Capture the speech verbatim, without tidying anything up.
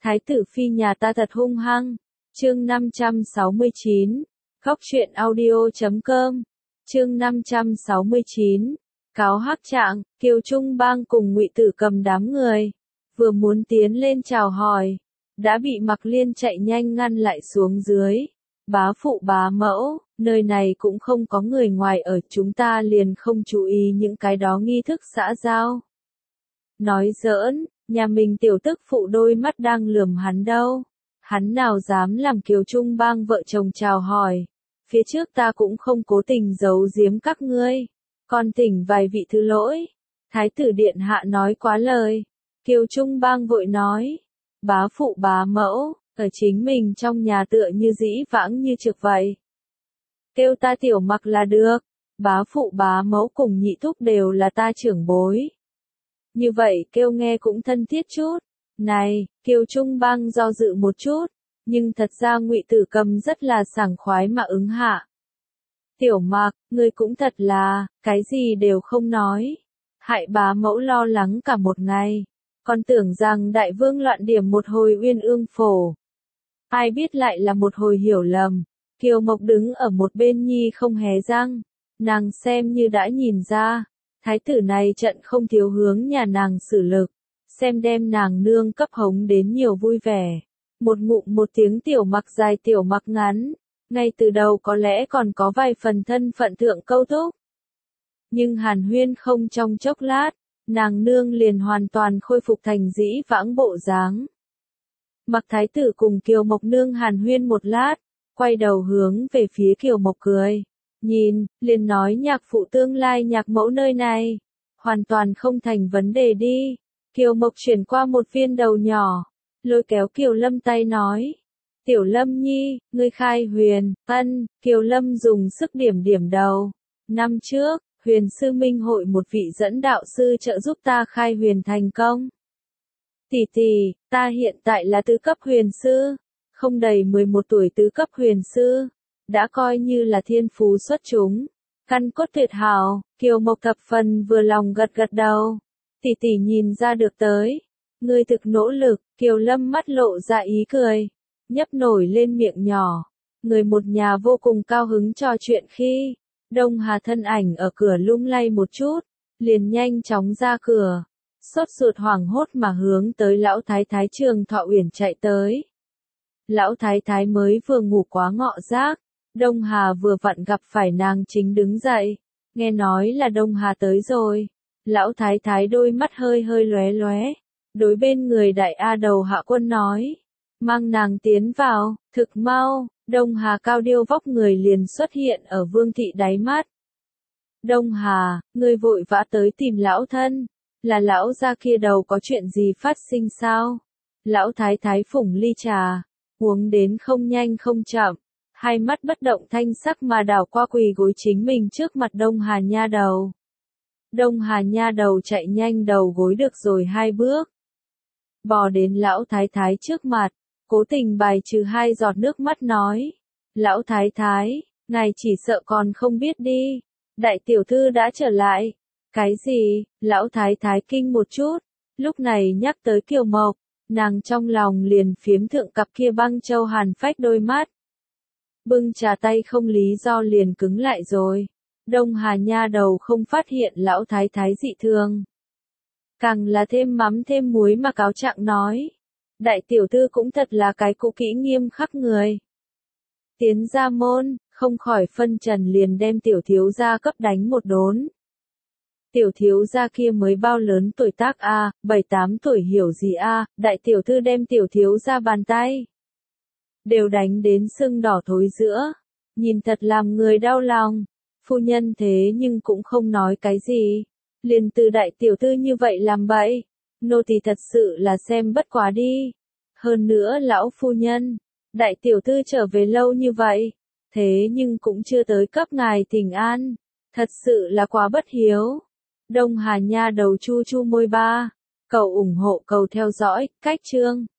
Thái tử phi nhà ta thật hung hăng. Chương năm trăm sáu mươi chín. Góc truyện audio chấm com. Chương năm trăm sáu mươi chín. Cáo hắc trạng, Kiều Trung Bang cùng Ngụy Tử Cầm đám người vừa muốn tiến lên chào hỏi, đã bị Mặc Liên chạy nhanh ngăn lại xuống dưới. Bá phụ bá mẫu, nơi này cũng không có người ngoài ở, chúng ta liền không chú ý những cái đó nghi thức xã giao. Nói giỡn, nhà mình tiểu tức phụ đôi mắt đang lườm hắn đâu. Hắn nào dám làm Kiều Trung Bang vợ chồng chào hỏi. Phía trước ta cũng không cố tình giấu giếm các ngươi. Còn thỉnh vài vị thứ lỗi. Thái tử điện hạ nói quá lời. Kiều Trung Bang vội nói. Bá phụ bá mẫu, ở chính mình trong nhà tựa như dĩ vãng như trực vậy. Kêu ta tiểu Mặc là được. Bá phụ bá mẫu cùng nhị thúc đều là ta trưởng bối. Như vậy kêu nghe cũng thân thiết chút. Này, Kiều Trung Bang do dự một chút, nhưng thật ra Ngụy Tử Cầm rất là sảng khoái mà ứng hạ. Tiểu Mặc, ngươi cũng thật là, cái gì đều không nói. Hại bá mẫu lo lắng cả một ngày, còn tưởng rằng đại vương loạn điểm một hồi uyên ương phổ. Ai biết lại là một hồi hiểu lầm. Kiều Mộc đứng ở một bên nhi không hé răng, nàng xem như đã nhìn ra. Thái tử này trận không thiếu hướng nhà nàng xử lực, xem đem nàng nương cấp hống đến nhiều vui vẻ. Một ngụm một tiếng tiểu Mặc dài tiểu Mặc ngắn, ngay từ đầu có lẽ còn có vài phần thân phận thượng câu thúc. Nhưng hàn huyên không trong chốc lát, nàng nương liền hoàn toàn khôi phục thành dĩ vãng bộ dáng. Mặc thái tử cùng Kiều Mộc nương hàn huyên một lát, quay đầu hướng về phía Kiều Mộc cười. Nhìn, liền nói nhạc phụ tương lai nhạc mẫu nơi này, hoàn toàn không thành vấn đề đi. Kiều Mộc chuyển qua một viên đầu nhỏ, lôi kéo Kiều Lâm tay nói. Tiểu Lâm nhi, ngươi khai huyền, ân, Kiều Lâm dùng sức điểm điểm đầu. Năm trước, huyền sư minh hội một vị dẫn đạo sư trợ giúp ta khai huyền thành công. Tỷ tỷ, ta hiện tại là tứ cấp huyền sư, không đầy mười một tuổi tứ cấp huyền sư. Đã coi như là thiên phú xuất chúng, căn cốt tuyệt hảo. Kiều Mộc thập phần vừa lòng gật gật đầu. Tỷ tỷ nhìn ra được tới, ngươi thực nỗ lực. Kiều Lâm mắt lộ ra ý cười, nhấp nổi lên miệng nhỏ. Người một nhà vô cùng cao hứng trò chuyện khi Đông Hà thân ảnh ở cửa lung lay một chút, liền nhanh chóng ra cửa, sốt ruột hoảng hốt mà hướng tới lão thái thái Trường Thọ Uyển chạy tới. Lão thái thái mới vừa ngủ quá ngọ giác. Đông Hà vừa vặn gặp phải nàng chính đứng dậy, nghe nói là Đông Hà tới rồi. Lão thái thái đôi mắt hơi hơi lóe lóe, đối bên người đại A Đầu Hạ Quân nói, mang nàng tiến vào. Thực mau, Đông Hà cao điêu vóc người liền xuất hiện ở Vương thị đáy mắt. Đông Hà, ngươi vội vã tới tìm lão thân, là lão gia kia đầu có chuyện gì phát sinh sao? Lão thái thái phủng ly trà, uống đến không nhanh không chậm. Hai mắt bất động thanh sắc mà đảo qua quỳ gối chính mình trước mặt Đông Hà nha đầu. Đông Hà nha đầu chạy nhanh đầu gối được rồi hai bước. Bò đến lão thái thái trước mặt, cố tình bài trừ hai giọt nước mắt nói. Lão thái thái, ngài chỉ sợ còn không biết đi. Đại tiểu thư đã trở lại. Cái gì? Lão thái thái kinh một chút. Lúc này nhắc tới Kiều Mộc, nàng trong lòng liền phiếm thượng cặp kia băng châu hàn phách đôi mắt. Bưng trà tay không lý do liền cứng lại rồi. Đông Hà nha đầu không phát hiện lão thái thái dị thường, càng là thêm mắm thêm muối mà cáo trạng nói. Đại tiểu thư cũng thật là cái cũ kỹ nghiêm khắc người. Tiến ra môn, không khỏi phân trần liền đem tiểu thiếu gia cấp đánh một đốn. Tiểu thiếu gia kia mới bao lớn tuổi tác a, bảy tám tuổi hiểu gì a, đại tiểu thư đem tiểu thiếu gia bàn tay đều đánh đến sưng đỏ thối giữa, nhìn thật làm người đau lòng. Phu nhân thế nhưng cũng không nói cái gì, liền từ đại tiểu thư như vậy làm bậy, nô tỳ thật sự là xem bất quá đi. Hơn nữa lão phu nhân, đại tiểu thư trở về lâu như vậy, thế nhưng cũng chưa tới cấp ngài thỉnh an, thật sự là quá bất hiếu. Đông Hà nha đầu chu chu môi ba, cầu ủng hộ cầu theo dõi, cách chương.